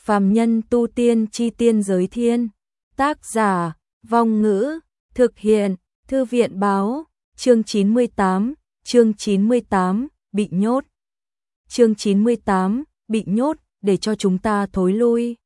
Phàm nhân tu tiên chi tiên giới thiên. Tác giả, Vong Ngữ, thực hiện, Thư viện báo, chương 98, bị nhốt. Chương 98, bị nhốt, để cho chúng ta thối lui.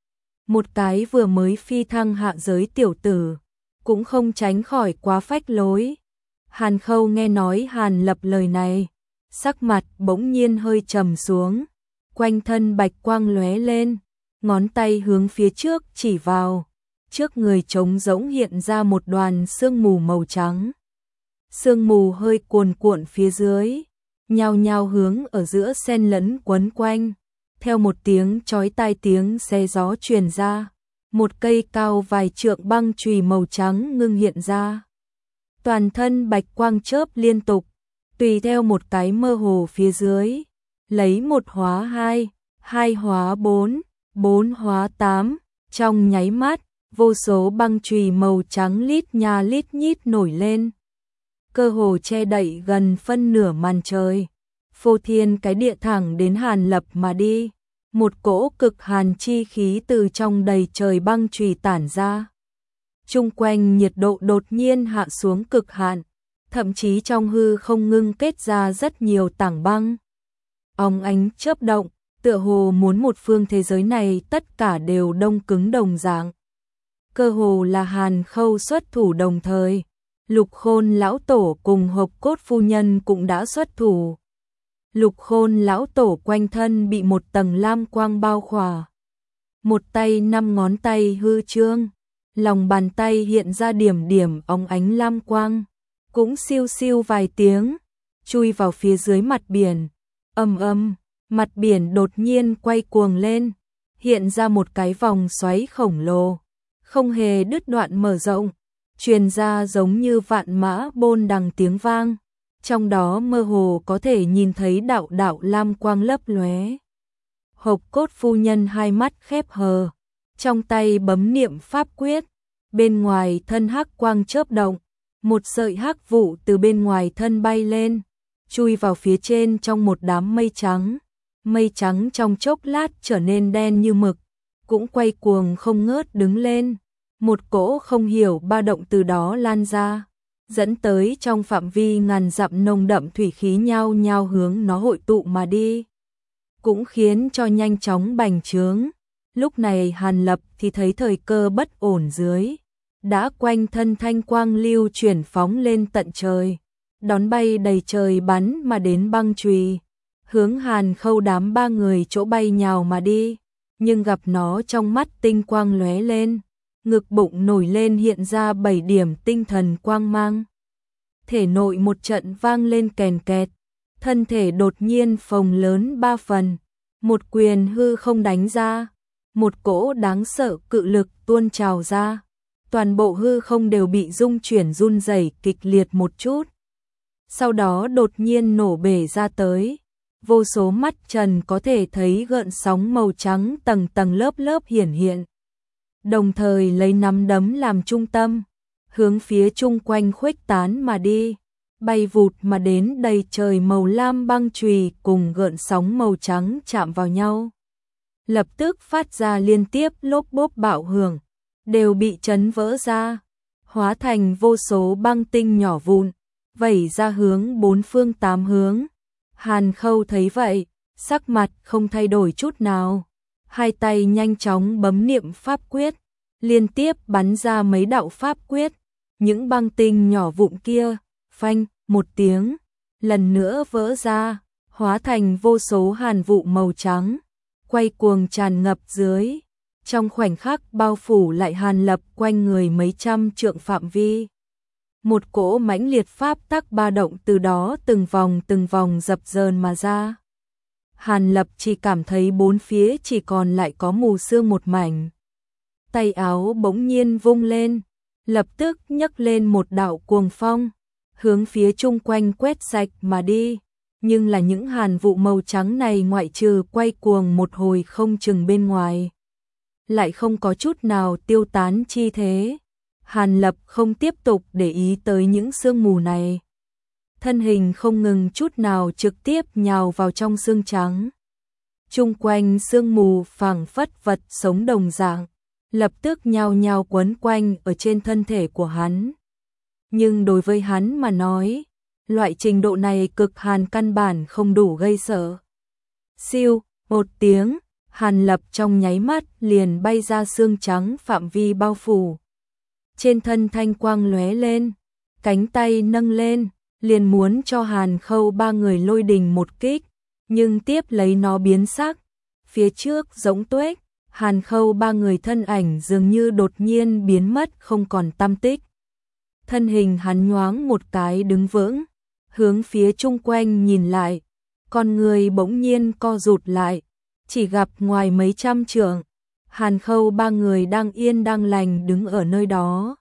Một cái vừa mới phi thăng hạ giới tiểu tử, cũng không tránh khỏi quá phách lối. Hàn Khâu nghe nói Hàn Lập lời này, sắc mặt bỗng nhiên hơi trầm xuống, quanh thân bạch quang lóe lên, ngón tay hướng phía trước chỉ vào, trước người trống rỗng hiện ra một đoàn sương mù màu trắng. Sương mù hơi cuồn cuộn phía dưới, nhao nhao hướng ở giữa xen lẫn quấn quanh, theo một tiếng chói tai tiếng xé gió truyền ra, một cây cao vài trượng băng chùy màu trắng ngưng hiện ra. Toàn thân bạch quang chớp liên tục, tùy theo một cái mơ hồ phía dưới, lấy 1 hóa 2, 2 hóa 4, 4 hóa 8, trong nháy mắt, vô số băng chùy màu trắng lít nha lít nhít nổi lên, cơ hồ che đậy gần phân nửa màn trời, phô thiên cái địa thẳng đến Hàn Lập mà đi. Một cỗ cực hàn chi khí từ trong đầy trời băng chùy tản ra. Chung quanh nhiệt độ đột nhiên hạ xuống cực hạn, thậm chí trong hư không ngưng kết ra rất nhiều tảng băng. Óng ánh chớp động, tựa hồ muốn một phương thế giới này tất cả đều đông cứng đồng dạng. Cơ hồ là Hàn Khâu xuất thủ đồng thời, Lục Khôn lão tổ cùng Hộc Cốt phu nhân cũng đã xuất thủ. Lục Khôn lão tổ quanh thân bị một tầng lam quang bao khỏa. Một tay 5 ngón tay hư trương, lòng bàn tay hiện ra điểm điểm óng ánh lam quang, cũng siêu siêu vài tiếng, chui vào phía dưới mặt biển. Ầm ầm, mặt biển đột nhiên quay cuồng lên, hiện ra một cái vòng xoáy khổng lồ, không hề đứt đoạn mở rộng, truyền ra giống như vạn mã bôn đằng tiếng vang. Trong đó mơ hồ có thể nhìn thấy đạo đạo lam quang lấp lóe. Hộc Cốt phu nhân hai mắt khép hờ, trong tay bấm niệm pháp quyết, bên ngoài thân hắc quang chớp động, một sợi hắc vụ từ bên ngoài thân bay lên, chui vào phía trên trong một đám mây trắng. Mây trắng trong chốc lát trở nên đen như mực, cũng quay cuồng không ngớt đứng lên, một cỗ không hiểu ba động từ đó lan ra, dẫn tới trong phạm vi ngàn dặm nồng đậm thủy khí nhao nhao hướng nó hội tụ mà đi, cũng khiến cho nhanh chóng bành trướng. Lúc này Hàn Lập thì thấy thời cơ bất ổn dưới, đã quanh thân thanh quang lưu chuyển phóng lên tận trời, đón bay đầy trời bắn mà đến băng chùy, hướng Hàn Khâu đám 3 người chỗ bay nhào mà đi, nhưng gặp nó trong mắt tinh quang lóe lên. Ngực bụng nổi lên hiện ra 7 điểm tinh thần quang mang. Thể nội một trận vang lên kèn kẹt, thân thể đột nhiên phồng lớn 3 phần, một quyền hư không đánh ra, một cỗ đáng sợ cự lực tuôn trào ra, toàn bộ hư không đều bị rung chuyển run rẩy kịch liệt một chút. Sau đó đột nhiên nổ bể ra tới, vô số mắt trần có thể thấy gợn sóng màu trắng tầng tầng lớp lớp hiển hiện. Đồng thời lấy nắm đấm làm trung tâm, hướng phía chung quanh khuếch tán mà đi, bay vụt mà đến đầy trời màu lam băng chùy cùng gợn sóng màu trắng chạm vào nhau. Lập tức phát ra liên tiếp lốp bốp bạo hưởng, đều bị chấn vỡ ra, hóa thành vô số băng tinh nhỏ vụn, vẩy ra hướng 4 phương 8 hướng. Hàn Khâu thấy vậy, sắc mặt không thay đổi chút nào. Hai tay nhanh chóng bấm niệm pháp quyết, liên tiếp bắn ra mấy đạo pháp quyết, những băng tinh nhỏ vụn kia, phanh, một tiếng, lần nữa vỡ ra, hóa thành vô số hàn vụ màu trắng, quay cuồng tràn ngập dưới, trong khoảnh khắc bao phủ lại Hàn Lập quanh người mấy trăm trượng phạm vi. Một cỗ mãnh liệt pháp tắc ba động từ đó từng vòng dập dờn mà ra. Hàn Lập chỉ cảm thấy bốn phía chỉ còn lại có mù sương một mảnh. Tay áo bỗng nhiên vung lên, lập tức nhấc lên một đạo cuồng phong, hướng phía chung quanh quét sạch mà đi. Nhưng là những hàn vụ màu trắng này ngoại trừ quay cuồng một hồi không chừng bên ngoài, lại không có chút nào tiêu tán chi thế. Hàn Lập không tiếp tục để ý tới những sương mù này. Thân hình không ngừng chút nào trực tiếp nhào vào trong sương trắng. Chung quanh sương mù phảng phất vật sống đồng dạng, lập tức nhao nhao quấn quanh ở trên thân thể của hắn. Nhưng đối với hắn mà nói, loại trình độ này cực hàn căn bản không đủ gây sợ. Siêu, một tiếng, Hàn Lập trong nháy mắt liền bay ra xương trắng phạm vi bao phủ. Trên thân thanh quang lóe lên, cánh tay nâng lên, liền muốn cho Hàn Khâu ba người lôi đình một kích, nhưng tiếp lấy nó biến sắc. Phía trước rỗng tuếch, Hàn Khâu ba người thân ảnh dường như đột nhiên biến mất không còn tăm tích. Thân hình hắn nhoáng một cái đứng vững, hướng phía chung quanh nhìn lại, con người bỗng nhiên co rụt lại, chỉ gặp ngoài mấy trăm trượng, Hàn Khâu ba người đang yên đang lành đứng ở nơi đó.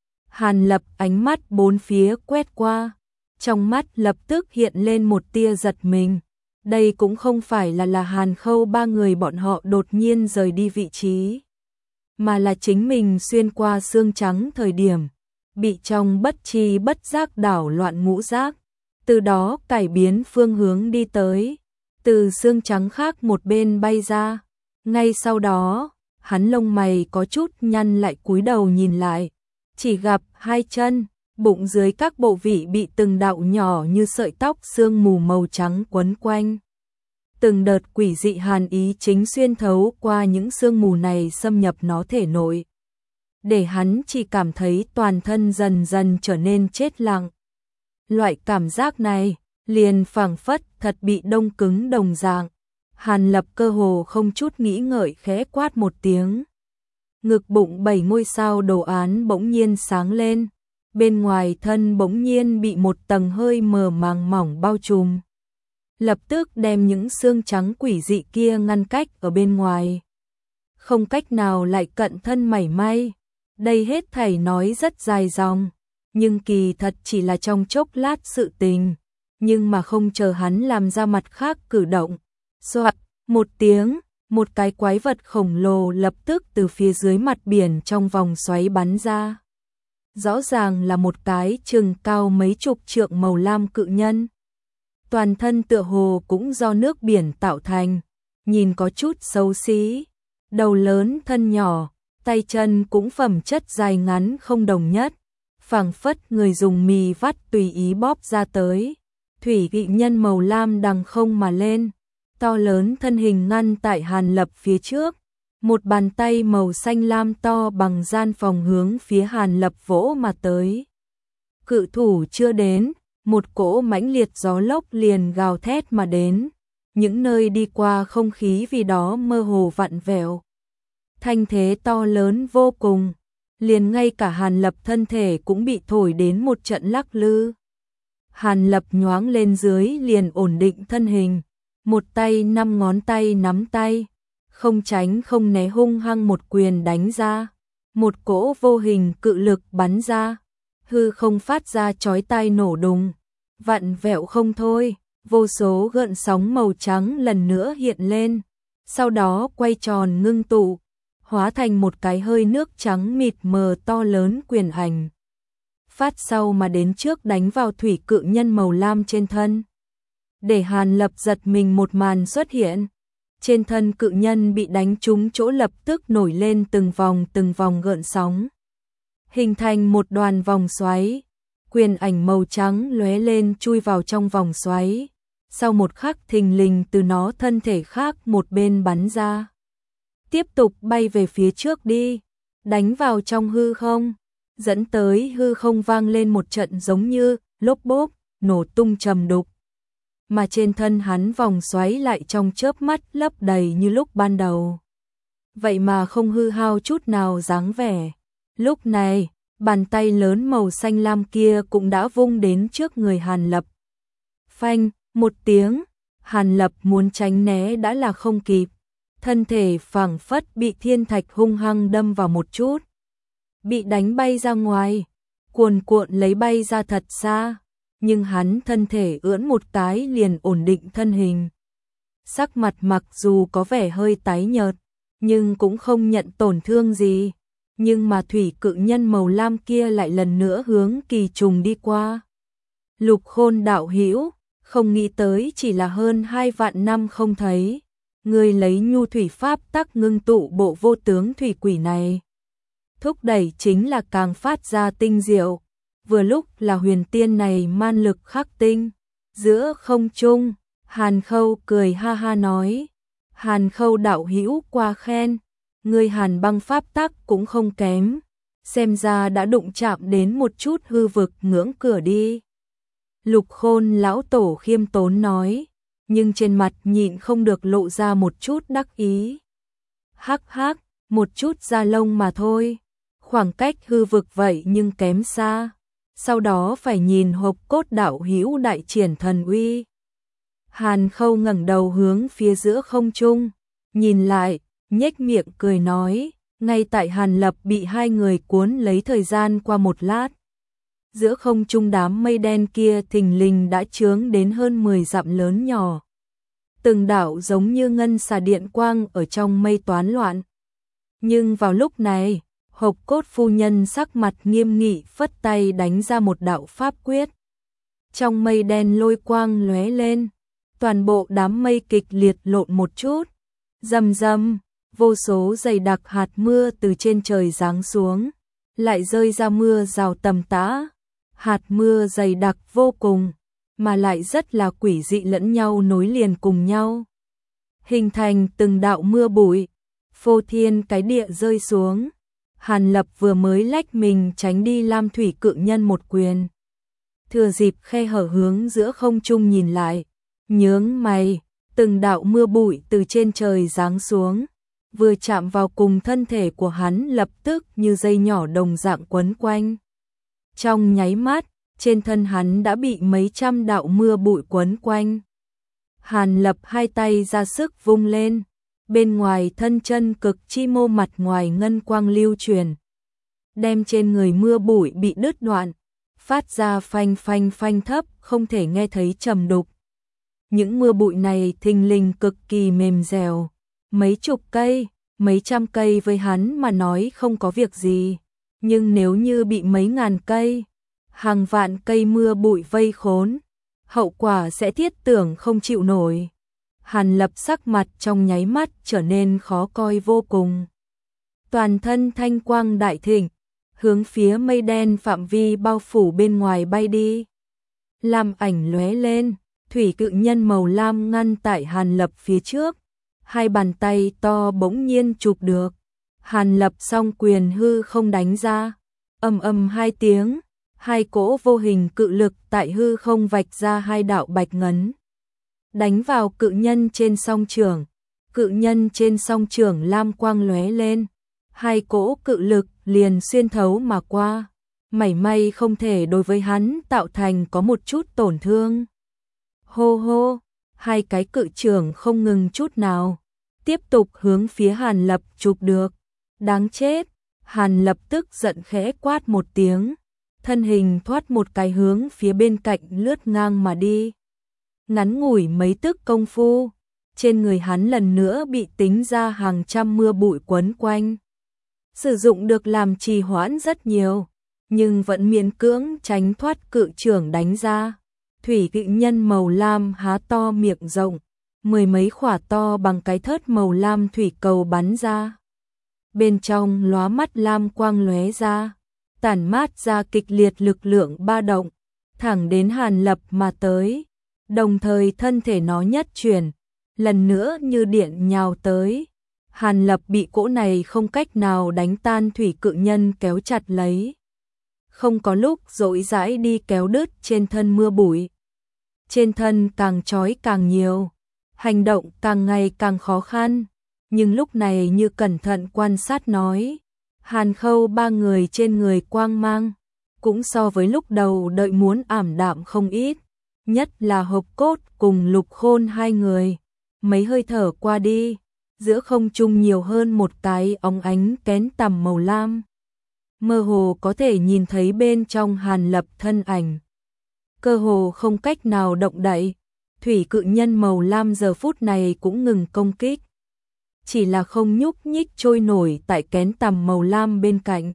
Hàn Lập ánh mắt bốn phía quét qua, trong mắt lập tức hiện lên một tia giật mình. Đây cũng không phải là Hàn Khâu ba người bọn họ đột nhiên rời đi vị trí, mà là chính mình xuyên qua xương trắng thời điểm, bị trong bất tri bất giác đảo loạn ngũ giác, từ đó cải biến phương hướng đi tới, từ xương trắng khác một bên bay ra. Ngay sau đó, hắn lông mày có chút nhăn lại cúi đầu nhìn lại, chỉ gặp hai chân, bụng dưới các bộ vị bị từng đạo nhỏ như sợi tóc sương mù màu trắng quấn quanh. Từng đợt quỷ dị hàn ý chính xuyên thấu qua những sương mù này xâm nhập nó thể nội, để hắn chỉ cảm thấy toàn thân dần dần trở nên chết lặng. Loại cảm giác này liền phảng phất thật bị đông cứng đồng dạng. Hàn Lập cơ hồ không chút nghĩ ngợi khẽ quát một tiếng. Ngực bụng 7 ngôi sao đồ án bỗng nhiên sáng lên, bên ngoài thân bỗng nhiên bị một tầng hơi mờ màng mỏng bao trùm, lập tức đem những xương trắng quỷ dị kia ngăn cách ở bên ngoài, không cách nào lại cận thân mảy may. Đây hết thảy nói rất dài dòng, nhưng kỳ thật chỉ là trong chốc lát sự tình, nhưng mà không chờ hắn làm ra mặt khác cử động. Soạt, một tiếng, một cái quái vật khổng lồ lập tức từ phía dưới mặt biển trong vòng xoáy bắn ra. Rõ ràng là một cái chừng cao mấy chục trượng màu lam cự nhân. Toàn thân tựa hồ cũng do nước biển tạo thành, nhìn có chút xấu xí, đầu lớn thân nhỏ, tay chân cũng phẩm chất dài ngắn không đồng nhất, phảng phất người dùng mì vắt tùy ý bóp ra tới. Thủy kỵ nhân màu lam đằng không mà lên, to lớn thân hình ngăn tại Hàn Lập phía trước, một bàn tay màu xanh lam to bằng gian phòng hướng phía Hàn Lập vỗ mà tới. Cự thủ chưa đến, một cỗ mãnh liệt gió lốc liền gào thét mà đến, những nơi đi qua không khí vì đó mơ hồ vặn vẹo. Thanh thế to lớn vô cùng, liền ngay cả Hàn Lập thân thể cũng bị thổi đến một trận lắc lư. Hàn Lập nhoáng lên dưới liền ổn định thân hình, một tay 5 ngón tay nắm tay, không tránh không né hung hăng một quyền đánh ra, một cỗ vô hình cự lực bắn ra, hư không phát ra chói tai nổ đùng, vặn vẹo không thôi, vô số gợn sóng màu trắng lần nữa hiện lên, sau đó quay tròn ngưng tụ, hóa thành một cái hơi nước trắng mịt mờ to lớn quyền ảnh. Phát sau mà đến trước đánh vào thủy cự nhân màu lam trên thân. Để Hàn Lập giật mình một màn xuất hiện. Trên thân cự nhân bị đánh trúng chỗ lập tức nổi lên từng vòng gợn sóng, hình thành một đoàn vòng xoáy. Quyền ảnh màu trắng lóe lên chui vào trong vòng xoáy. Sau một khắc thình lình từ nó thân thể khác một bên bắn ra. Tiếp tục bay về phía trước đi, đánh vào trong hư không, dẫn tới hư không vang lên một trận giống như lốp bốp, nổ tung trầm đục. Mà trên thân hắn vòng xoáy lại trong chớp mắt lấp đầy như lúc ban đầu. Vậy mà không hư hao chút nào dáng vẻ. Lúc này, bàn tay lớn màu xanh lam kia cũng đã vung đến trước người Hàn Lập. Phanh, một tiếng, Hàn Lập muốn tránh né đã là không kịp. Thân thể phảng phất bị thiên thạch hung hăng đâm vào một chút. Bị đánh bay ra ngoài, cuồn cuộn lấy bay ra thật xa. Nhưng hắn thân thể ưỡn một cái liền ổn định thân hình. Sắc mặt mặc dù có vẻ hơi tái nhợt, nhưng cũng không nhận tổn thương gì. Nhưng mà thủy cự nhân màu lam kia lại lần nữa hướng kỳ trùng đi qua. Lục Khôn đạo hữu, không nghĩ tới chỉ là hơn 2 vạn năm không thấy. Ngươi lấy nhu thủy pháp tắc ngưng tụ bộ vô tướng thủy quỷ này. Thúc đẩy chính là càng phát ra tinh diệu. Vừa lúc là huyền tiên này man lực khắc tinh. Giữa không trung, Hàn Khâu cười ha ha nói. Hàn Khâu đạo hữu qua khen. Ngươi Hàn băng pháp tắc cũng không kém. Xem ra đã đụng chạm đến một chút hư vực ngưỡng cửa đi. Lục Khôn lão tổ khiêm tốn nói, nhưng trên mặt nhịn không được lộ ra một chút đắc ý. Hắc hắc, một chút da lông mà thôi, khoảng cách hư vực vậy nhưng kém xa. Sau đó phải nhìn hộp cốt đạo hữu đại triển thần uy. Hàn Khâu ngẩng đầu hướng phía giữa không trung, nhìn lại, nhếch miệng cười nói, ngay tại Hàn Lập bị hai người cuốn lấy thời gian qua một lát. Giữa không trung đám mây đen kia thình lình đã chướng đến hơn 10 dặm lớn nhỏ. Từng đạo giống như ngân xà điện quang ở trong mây toán loạn. Nhưng vào lúc này, Hộp Cốt phu nhân sắc mặt nghiêm nghị phất tay đánh ra một đạo pháp quyết. Trong mây đen lôi quang lóe lên, toàn bộ đám mây kịch liệt lộn một chút. Rầm rầm, vô số dày đặc hạt mưa từ trên trời giáng xuống, lại rơi ra mưa rào tầm tã. Hạt mưa dày đặc vô cùng, mà lại rất là quỷ dị lẫn nhau nối liền cùng nhau. Hình thành từng đạo mưa bụi, phô thiên cái địa rơi xuống. Hàn Lập vừa mới lách mình tránh đi Lam Thủy Cự Nhân một quyền. Thừa dịp khe hở hướng giữa không trung nhìn lại, nhướng mày, từng đạo mưa bụi từ trên trời giáng xuống, vừa chạm vào cùng thân thể của hắn lập tức như dây nhỏ đồng dạng quấn quanh. Trong nháy mắt, trên thân hắn đã bị mấy trăm đạo mưa bụi quấn quanh. Hàn Lập hai tay ra sức vung lên, bên ngoài thân chân cực chi mô mặt ngoài ngân quang lưu truyền, đem trên người mưa bụi bị đứt đoạn, phát ra phanh phanh phanh thấp không thể nghe thấy trầm đục. Những mưa bụi này thình lình cực kỳ mềm dẻo, mấy chục cây, mấy trăm cây với hắn mà nói không có việc gì, nhưng nếu như bị mấy ngàn cây, hàng vạn cây mưa bụi vây khốn, hậu quả sẽ thiết tưởng không chịu nổi. Hàn Lập sắc mặt trong nháy mắt trở nên khó coi vô cùng. Toàn thân thanh quang đại thịnh, hướng phía mây đen phạm vi bao phủ bên ngoài bay đi. Lam ảnh lóe lên, thủy cự nhân màu lam ngăn tại Hàn Lập phía trước, hai bàn tay to bỗng nhiên chụp được. Hàn Lập song quyền hư không đánh ra, ầm ầm hai tiếng, hai cỗ vô hình cự lực tại hư không vạch ra hai đạo bạch ngấn, đánh vào cự nhân trên song trường. Cự nhân trên song trường lam quang lóe lên, hai cỗ cự lực liền xuyên thấu mà qua, mảy may không thể đối với hắn tạo thành có một chút tổn thương. Hô hô, hai cái cự trường không ngừng chút nào, tiếp tục hướng phía Hàn Lập chụp được. Đáng chết, Hàn Lập tức giận khẽ quát một tiếng, thân hình thoát một cái hướng phía bên cạnh lướt ngang mà đi. Ngắn ngủi mấy tức công phu, trên người hắn lần nữa bị tính ra hàng trăm mưa bụi quấn quanh. Sử dụng được làm trì hoãn rất nhiều, nhưng vẫn miễn cưỡng tránh thoát cự trưởng đánh ra. Thủy cự nhân màu lam há to miệng rộng, mười mấy khỏa to bằng cái thớt màu lam thủy cầu bắn ra. Bên trong lóa mắt lam quang lóe ra, tản mát ra kịch liệt lực lượng ba động, thẳng đến Hàn Lập mà tới. Đồng thời thân thể nó nhất chuyển, lần nữa như điện nhào tới. Hàn Lập bị cỗ này không cách nào đánh tan thủy cự nhân kéo chặt lấy. Không có lúc dỗi dãi đi kéo đứt trên thân mưa bụi. Trên thân càng trói càng nhiều, hành động càng ngày càng khó khăn. Nhưng lúc này như cẩn thận quan sát nói, Hàn Khâu ba người trên người quang mang, cũng so với lúc đầu đợi muốn ảm đạm không ít. Nhất là Hộp Cốt cùng Lục Khôn hai người, mấy hơi thở qua đi, giữa không trung nhiều hơn một cái óng ánh kén tằm màu lam. Mơ hồ có thể nhìn thấy bên trong Hàn Lập thân ảnh. Cơ hồ không cách nào động đậy, thủy cự nhân màu lam giờ phút này cũng ngừng công kích. Chỉ là không nhúc nhích trôi nổi tại kén tằm màu lam bên cạnh.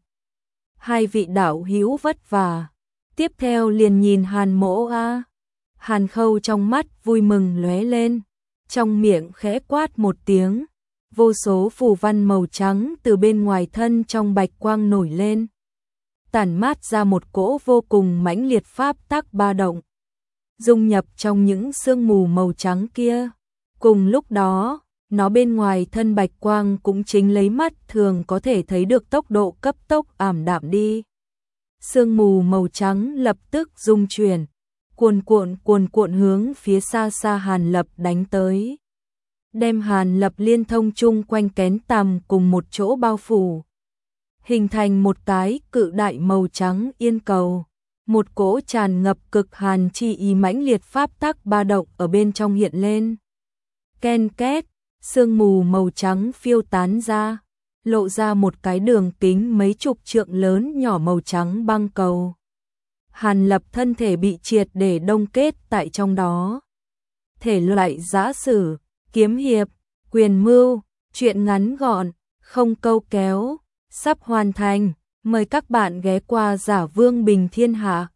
Hai vị đạo hữu vất vả. Tiếp theo liền nhìn Hàn Mỗ a. Hàn Khâu trong mắt vui mừng lóe lên, trong miệng khẽ quát một tiếng, vô số phù văn màu trắng từ bên ngoài thân trong bạch quang nổi lên, tản mát ra một cỗ vô cùng mãnh liệt pháp tắc ba động, dung nhập trong những sương mù màu trắng kia. Cùng lúc đó, nó bên ngoài thân bạch quang cũng chính lấy mắt thường có thể thấy được tốc độ cấp tốc ảm đạm đi. Sương mù màu trắng lập tức rung chuyển, cuồn cuộn hướng phía xa xa Hàn Lập đánh tới, đem Hàn Lập liên thông chung quanh kén tằm cùng một chỗ bao phủ, hình thành một cái cự đại màu trắng yên cầu. Một cỗ tràn ngập cực hàn chi ý mãnh liệt pháp tắc ba động ở bên trong hiện lên. Ken két, sương mù màu trắng phiêu tán ra, lộ ra một cái đường kính mấy chục trượng lớn nhỏ màu trắng băng cầu. Hàn Lập thân thể bị triệt để đông kết tại trong đó. Thể loại giã sử, kiếm hiệp, quyền mưu, truyện ngắn gọn, không câu kéo, sắp hoàn thành. Mời các bạn ghé qua Giả Vương Bình Thiên Hạ.